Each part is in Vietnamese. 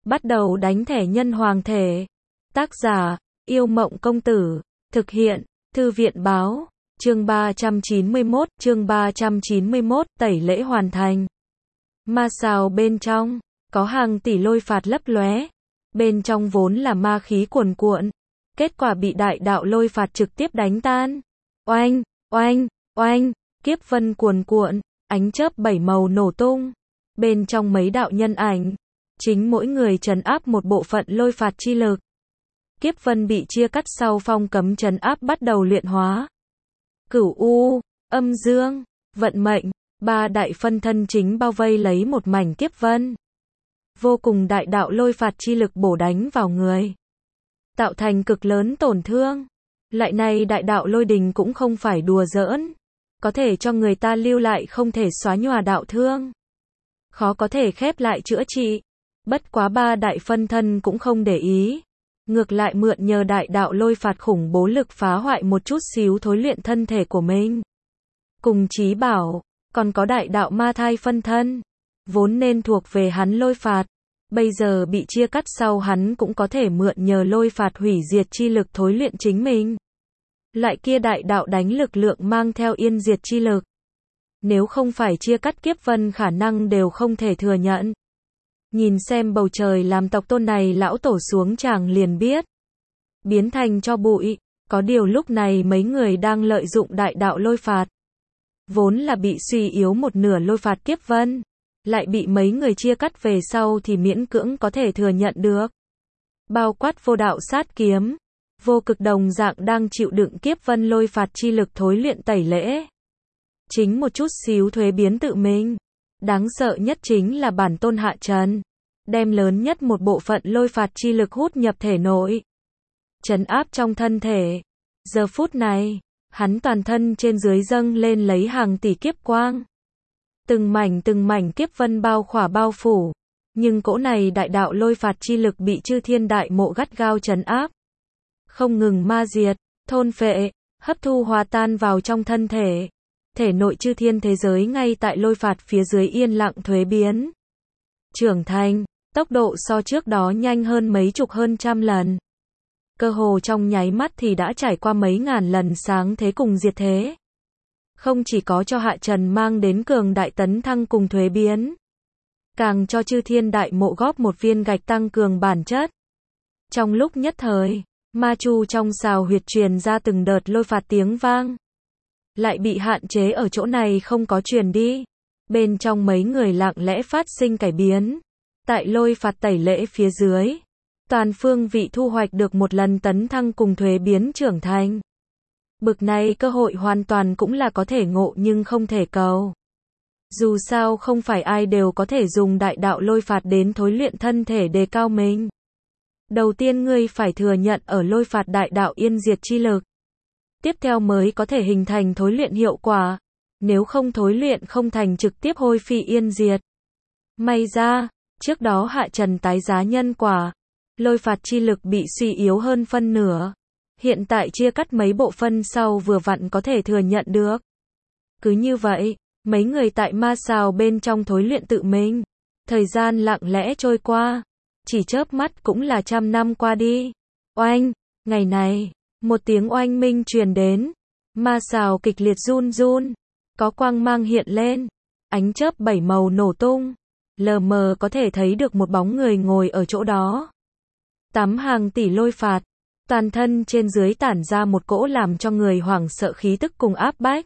Bắt đầu đánh thẻ nhân hoàng thể. Tác giả, Yêu Mộng Công Tử. Thực hiện, Thư viện Báo. Chương 391, tẩy lễ hoàn thành. Ma sào bên trong, có hàng tỷ lôi phạt lấp lóe. Bên trong vốn là ma khí cuồn cuộn. Kết quả bị đại đạo lôi phạt trực tiếp đánh tan. Oanh, oanh, oanh, kiếp vân cuồn cuộn, ánh chớp bảy màu nổ tung. Bên trong mấy đạo nhân ảnh, chính mỗi người trấn áp một bộ phận lôi phạt chi lực. Kiếp vân bị chia cắt sau phong cấm trấn áp bắt đầu luyện hóa. Cửu U, Âm Dương, Vận Mệnh, ba đại phân thân chính bao vây lấy một mảnh kiếp vân. Vô cùng đại đạo lôi phạt chi lực bổ đánh vào người, tạo thành cực lớn tổn thương. Lại này đại đạo lôi đình cũng không phải đùa giỡn, có thể cho người ta lưu lại không thể xóa nhòa đạo thương, khó có thể khép lại chữa trị. Bất quá ba đại phân thân cũng không để ý, ngược lại mượn nhờ đại đạo lôi phạt khủng bố lực phá hoại một chút xíu thối luyện thân thể của mình. Cùng chí bảo, còn có đại đạo ma thai phân thân, vốn nên thuộc về hắn lôi phạt, bây giờ bị chia cắt sau hắn cũng có thể mượn nhờ lôi phạt hủy diệt chi lực thối luyện chính mình. Lại kia đại đạo đánh lực lượng mang theo yên diệt chi lực. Nếu không phải chia cắt kiếp vân khả năng đều không thể thừa nhận. Nhìn xem bầu trời làm tộc tôn này lão tổ xuống chàng liền biết. Biến thành cho bụi, có điều lúc này mấy người đang lợi dụng đại đạo lôi phạt. Vốn là bị suy yếu một nửa lôi phạt kiếp vân, lại bị mấy người chia cắt về sau thì miễn cưỡng có thể thừa nhận được. Bao quát vô đạo sát kiếm, vô cực đồng dạng đang chịu đựng kiếp vân lôi phạt chi lực thối luyện tẩy lễ. Chính một chút xíu thuế biến tự mình. Đáng sợ nhất chính là bản tôn Hạ Trần, đem lớn nhất một bộ phận lôi phạt chi lực hút nhập thể nội, trấn áp trong thân thể. Giờ phút này, hắn toàn thân trên dưới dâng lên lấy hàng tỷ kiếp quang. Từng mảnh kiếp vân bao khỏa bao phủ, nhưng cỗ này đại đạo lôi phạt chi lực bị chư thiên đại mộ gắt gao trấn áp. Không ngừng ma diệt, thôn phệ, hấp thu hòa tan vào trong thân thể. Thể nội chư thiên thế giới ngay tại lôi phạt phía dưới yên lặng thuế biến. Trưởng thành, tốc độ so trước đó nhanh hơn mấy chục hơn trăm lần. Cơ hồ trong nháy mắt thì đã trải qua mấy ngàn lần sáng thế cùng diệt thế. Không chỉ có cho Hạ Trần mang đến cường đại tấn thăng cùng thuế biến, càng cho chư thiên đại mộ góp một viên gạch tăng cường bản chất. Trong lúc nhất thời, ma chu trong sào huyệt truyền ra từng đợt lôi phạt tiếng vang. Lại bị hạn chế ở chỗ này không có truyền đi. Bên trong mấy người lặng lẽ phát sinh cải biến. Tại lôi phạt tẩy lễ phía dưới, toàn phương vị thu hoạch được một lần tấn thăng cùng thuế biến trưởng thành. Bực này cơ hội hoàn toàn cũng là có thể ngộ nhưng không thể cầu. Dù sao không phải ai đều có thể dùng đại đạo lôi phạt đến thối luyện thân thể đề cao mình. Đầu tiên ngươi phải thừa nhận ở lôi phạt đại đạo yên diệt chi lực. Tiếp theo mới có thể hình thành thối luyện hiệu quả. Nếu không thối luyện không thành trực tiếp hôi phi yên diệt. May ra, trước đó Hạ Trần tái giá nhân quả. Lôi phạt chi lực bị suy yếu hơn phân nửa. Hiện tại chia cắt mấy bộ phân sau vừa vặn có thể thừa nhận được. Cứ như vậy, mấy người tại ma sào bên trong thối luyện tự mình. Thời gian lặng lẽ trôi qua. Chỉ chớp mắt cũng là 100 năm qua đi. Oanh, ngày này. Một tiếng oanh minh truyền đến, ma sào kịch liệt run run, có quang mang hiện lên, ánh chớp bảy màu nổ tung, lờ mờ có thể thấy được một bóng người ngồi ở chỗ đó. Tắm hàng tỷ lôi phạt, toàn thân trên dưới tản ra một cỗ làm cho người hoảng sợ khí tức cùng áp bách.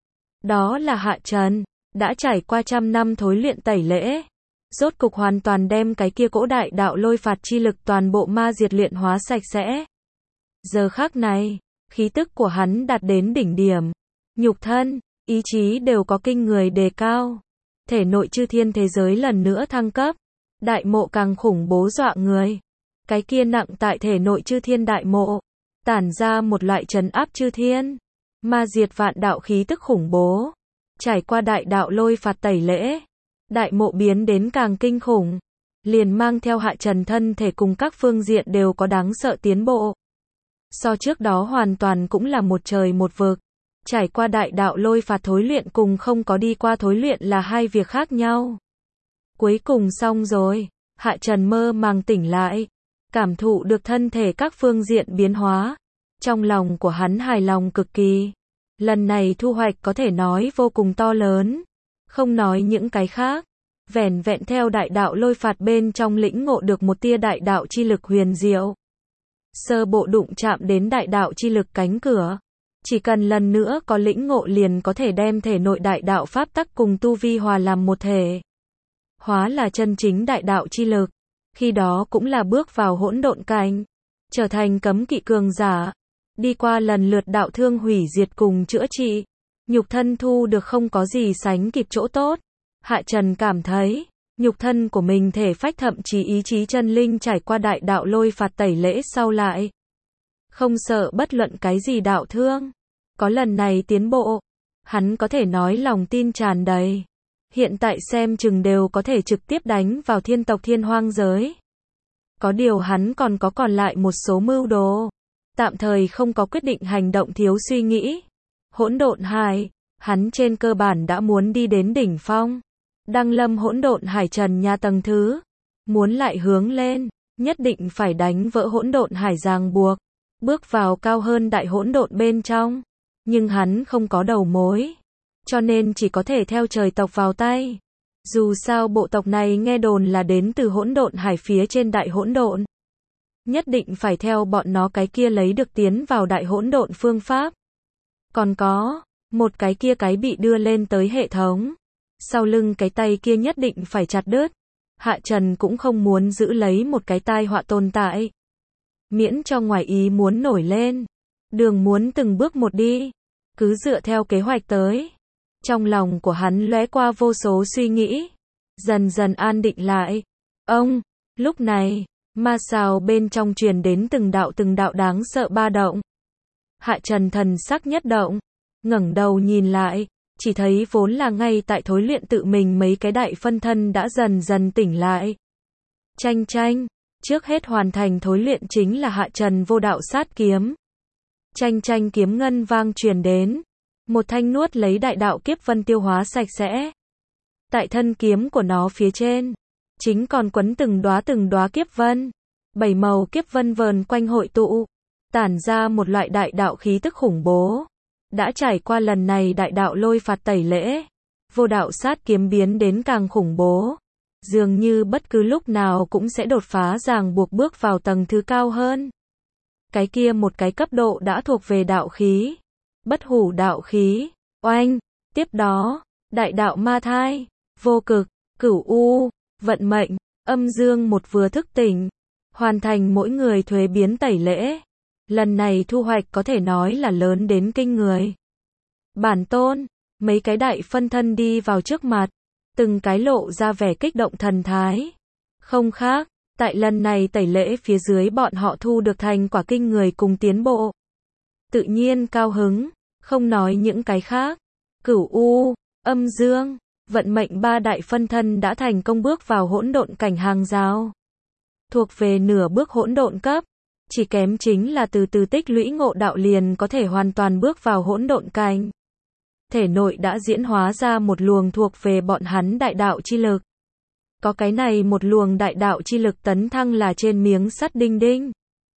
Đó là Hạ Trần, đã trải qua 100 năm thối luyện tẩy lễ, rốt cục hoàn toàn đem cái kia cỗ đại đạo lôi phạt chi lực toàn bộ ma diệt luyện hóa sạch sẽ. Giờ khắc này, khí tức của hắn đạt đến đỉnh điểm, nhục thân, ý chí đều có kinh người đề cao. Thể nội chư thiên thế giới lần nữa thăng cấp, đại mộ càng khủng bố dọa người. Cái kia nặng tại thể nội chư thiên đại mộ, tản ra một loại trấn áp chư thiên, ma diệt vạn đạo khí tức khủng bố. Trải qua đại đạo lôi phạt tẩy lễ, đại mộ biến đến càng kinh khủng, liền mang theo Hạ Trần thân thể cùng các phương diện đều có đáng sợ tiến bộ. So trước đó hoàn toàn cũng là một trời một vực. Trải qua đại đạo lôi phạt thối luyện cùng không có đi qua thối luyện là hai việc khác nhau. Cuối cùng xong rồi. Hạ Trần mơ màng tỉnh lại, cảm thụ được thân thể các phương diện biến hóa. Trong lòng của hắn hài lòng cực kỳ. Lần này thu hoạch có thể nói vô cùng to lớn. Không nói những cái khác. Vẻn vẹn theo đại đạo lôi phạt bên trong lĩnh ngộ được một tia đại đạo chi lực huyền diệu. Sơ bộ đụng chạm đến đại đạo chi lực cánh cửa. Chỉ cần lần nữa có lĩnh ngộ liền có thể đem thể nội đại đạo pháp tắc cùng tu vi hòa làm một thể. Hóa là chân chính đại đạo chi lực. Khi đó cũng là bước vào hỗn độn cảnh. Trở thành cấm kỵ cường giả. Đi qua lần lượt đạo thương hủy diệt cùng chữa trị. Nhục thân thu được không có gì sánh kịp chỗ tốt. Hạ Trần cảm thấy, nhục thân của mình thể phách thậm chí ý chí chân linh trải qua đại đạo lôi phạt tẩy lễ sau lại. Không sợ bất luận cái gì đạo thương. Có lần này tiến bộ, hắn có thể nói lòng tin tràn đầy. Hiện tại xem chừng đều có thể trực tiếp đánh vào thiên tộc thiên hoang giới. Có điều hắn còn lại một số mưu đồ. Tạm thời không có quyết định hành động thiếu suy nghĩ. Hỗn độn hải, hắn trên cơ bản đã muốn đi đến đỉnh phong. Đăng lâm hỗn độn hải trần nhà tầng thứ. Muốn lại hướng lên, nhất định phải đánh vỡ hỗn độn hải ràng buộc. Bước vào cao hơn đại hỗn độn bên trong. Nhưng hắn không có đầu mối. Cho nên chỉ có thể theo trời tộc vào tay. Dù sao bộ tộc này nghe đồn là đến từ hỗn độn hải phía trên đại hỗn độn. Nhất định phải theo bọn nó cái kia lấy được tiến vào đại hỗn độn phương pháp. Còn có, một cái kia cái bị đưa lên tới hệ thống. Sau lưng cái tay kia nhất định phải chặt đứt. Hạ Trần cũng không muốn giữ lấy một cái tai họa tồn tại. Miễn cho ngoài ý muốn nổi lên. Đường muốn từng bước một đi. Cứ dựa theo kế hoạch tới. Trong lòng của hắn lóe qua vô số suy nghĩ. Dần dần an định lại. Lúc này, ma sào bên trong truyền đến từng đạo đáng sợ ba động. Hạ Trần thần sắc nhất động. Ngẩng đầu nhìn lại. Chỉ thấy vốn là ngay tại thối luyện tự mình mấy cái đại phân thân đã dần dần tỉnh lại. Chanh, trước hết hoàn thành thối luyện chính là Hạ Trần vô đạo sát kiếm. Chanh kiếm ngân vang truyền đến. Một thanh nuốt lấy đại đạo kiếp vân tiêu hóa sạch sẽ. Tại thân kiếm của nó phía trên, chính còn quấn từng đóa kiếp vân. 7 màu kiếp vân vờn quanh hội tụ, tản ra một loại đại đạo khí tức khủng bố. Đã trải qua lần này đại đạo lôi phạt tẩy lễ, vô đạo sát kiếm biến đến càng khủng bố. Dường như bất cứ lúc nào cũng sẽ đột phá ràng buộc bước vào tầng thứ cao hơn. Cái kia một cái cấp độ đã thuộc về đạo khí. Bất hủ đạo khí, oanh, tiếp đó, đại đạo ma thai, vô cực, cửu u, vận mệnh, âm dương một vừa thức tỉnh, hoàn thành mỗi người thuế biến tẩy lễ. Lần này thu hoạch có thể nói là lớn đến kinh người. Bản tôn, mấy cái đại phân thân đi vào trước mặt, từng cái lộ ra vẻ kích động thần thái. Không khác, tại lần này tẩy lễ phía dưới bọn họ thu được thành quả kinh người cùng tiến bộ. Tự nhiên cao hứng, không nói những cái khác. Cửu u, âm dương, vận mệnh ba đại phân thân đã thành công bước vào hỗn độn cảnh hàng rào. Thuộc về nửa bước hỗn độn cấp, chỉ kém chính là từ từ tích lũy ngộ đạo liền có thể hoàn toàn bước vào hỗn độn cảnh. Thể nội đã diễn hóa ra một luồng thuộc về bọn hắn đại đạo chi lực. Có cái này một luồng đại đạo chi lực tấn thăng là trên miếng sắt đinh đinh.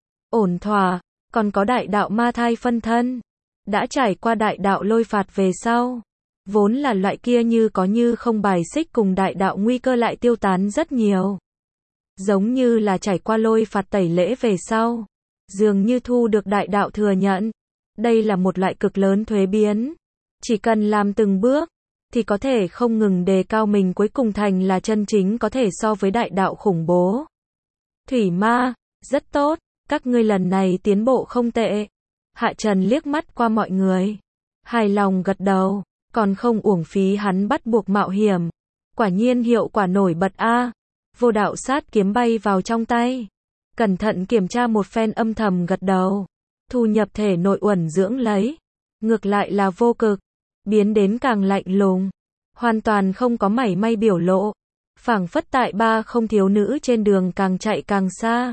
Ổn thỏa, còn có đại đạo ma thai phân thân. Đã trải qua đại đạo lôi phạt về sau. Vốn là loại kia như có như không bài xích cùng đại đạo nguy cơ lại tiêu tán rất nhiều. Giống như là trải qua lôi phạt tẩy lễ về sau. Dường như thu được đại đạo thừa nhận. Đây là một loại cực lớn thuế biến. Chỉ cần làm từng bước, thì có thể không ngừng đề cao mình cuối cùng thành là chân chính có thể so với đại đạo khủng bố. Thủy ma, rất tốt, các ngươi lần này tiến bộ không tệ. Hạ Trần liếc mắt qua mọi người. Hài lòng gật đầu, còn không uổng phí hắn bắt buộc mạo hiểm. Quả nhiên hiệu quả nổi bật a. Vô đạo sát kiếm bay vào trong tay. Cẩn thận kiểm tra một phen âm thầm gật đầu. Thu nhập thể nội uẩn dưỡng lấy. Ngược lại là vô cực. Biến đến càng lạnh lùng. Hoàn toàn không có mảy may biểu lộ. Phảng phất tại ba không thiếu nữ trên đường càng chạy càng xa.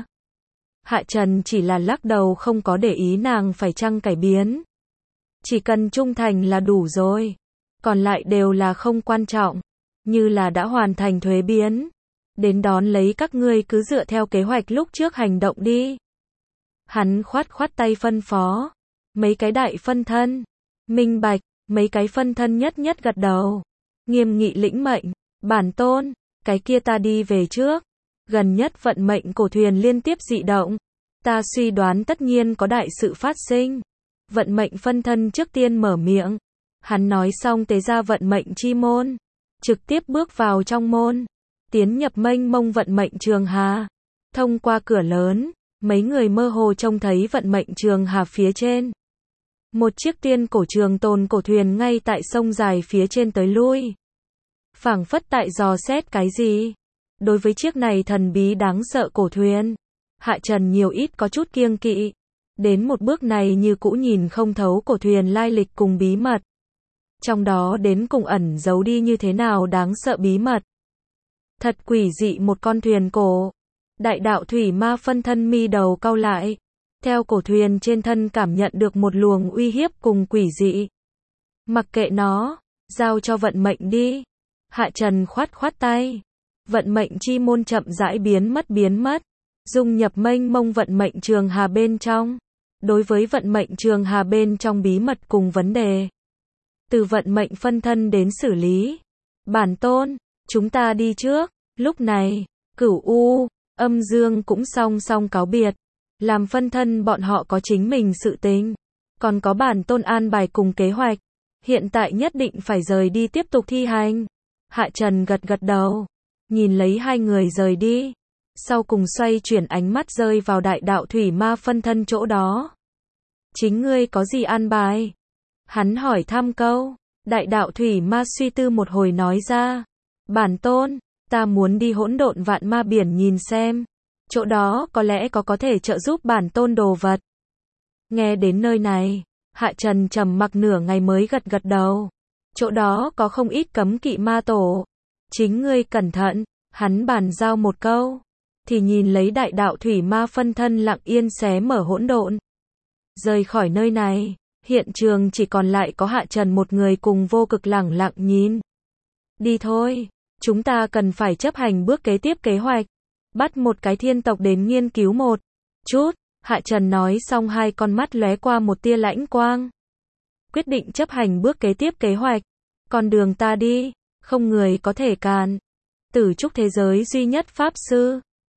Hạ Trần chỉ là lắc đầu không có để ý nàng phải chăng cải biến. Chỉ cần trung thành là đủ rồi. Còn lại đều là không quan trọng. Như là đã hoàn thành thuế biến. đến đón lấy các ngươi cứ dựa theo kế hoạch lúc trước hành động đi. Hắn khoát khoát tay phân phó. Mấy cái đại phân thân. Minh bạch, mấy cái phân thân nhất nhất gật đầu. Nghiêm nghị lĩnh mệnh. Bản tôn, cái kia ta đi về trước. Gần nhất vận mệnh cổ thuyền liên tiếp dị động. Ta suy đoán tất nhiên có đại sự phát sinh. Vận mệnh phân thân trước tiên mở miệng. Hắn nói xong tế ra vận mệnh chi môn. Trực tiếp bước vào trong môn. Tiến nhập mênh mông vận mệnh trường hà. Thông qua cửa lớn, mấy người mơ hồ trông thấy vận mệnh trường hà phía trên. Một chiếc tiên cổ trường tồn cổ thuyền ngay tại sông dài phía trên tới lui. Phảng phất tại dò xét cái gì. Đối với chiếc này thần bí đáng sợ cổ thuyền, Hạ Trần nhiều ít có chút kiêng kỵ. Đến một bước này như cũ nhìn không thấu cổ thuyền lai lịch cùng bí mật. Trong đó đến cùng ẩn giấu đi như thế nào đáng sợ bí mật. Thật quỷ dị một con thuyền cổ. Đại đạo thủy ma phân thân mi đầu cau lại. Theo cổ thuyền trên thân cảm nhận được một luồng uy hiếp cùng quỷ dị. Mặc kệ nó, giao cho vận mệnh đi. Hạ Trần khoát khoát tay. Vận mệnh chi môn chậm rãi biến mất. Dung nhập mênh mông vận mệnh trường hà bên trong. Đối với vận mệnh trường hà bên trong bí mật cùng vấn đề. Từ vận mệnh phân thân đến xử lý. Bản tôn, chúng ta đi trước. Lúc này, Cửu U, Âm Dương cũng song song cáo biệt. Làm phân thân bọn họ có chính mình sự tình. Còn có bản tôn an bài cùng kế hoạch. Hiện tại nhất định phải rời đi tiếp tục thi hành. Hạ Trần gật gật đầu. Nhìn lấy hai người rời đi. Sau cùng xoay chuyển ánh mắt rơi vào đại đạo thủy ma phân thân chỗ đó. Chính ngươi có gì an bài? Hắn hỏi thăm câu. Đại đạo thủy ma suy tư một hồi nói ra. Bản tôn, ta muốn đi hỗn độn vạn ma biển nhìn xem. Chỗ đó có lẽ có thể trợ giúp bản tôn đồ vật. Nghe đến nơi này, Hạ Trần trầm mặc nửa ngày mới gật gật đầu. Chỗ đó có không ít cấm kỵ ma tổ. Chính ngươi cẩn thận, hắn bàn giao một câu. Thì nhìn lấy đại đạo thủy ma phân thân lặng yên xé mở hỗn độn. Rời khỏi nơi này, hiện trường chỉ còn lại có Hạ Trần một người cùng vô cực lẳng lặng nhìn. Đi thôi, chúng ta cần phải chấp hành bước kế tiếp kế hoạch. Bắt một cái thiên tộc đến nghiên cứu một chút. Hạ Trần nói xong hai con mắt lóe qua một tia lãnh quang. Quyết định chấp hành bước kế tiếp kế hoạch. Con đường ta đi, không người có thể cản. Tử trúc thế giới duy nhất pháp sư.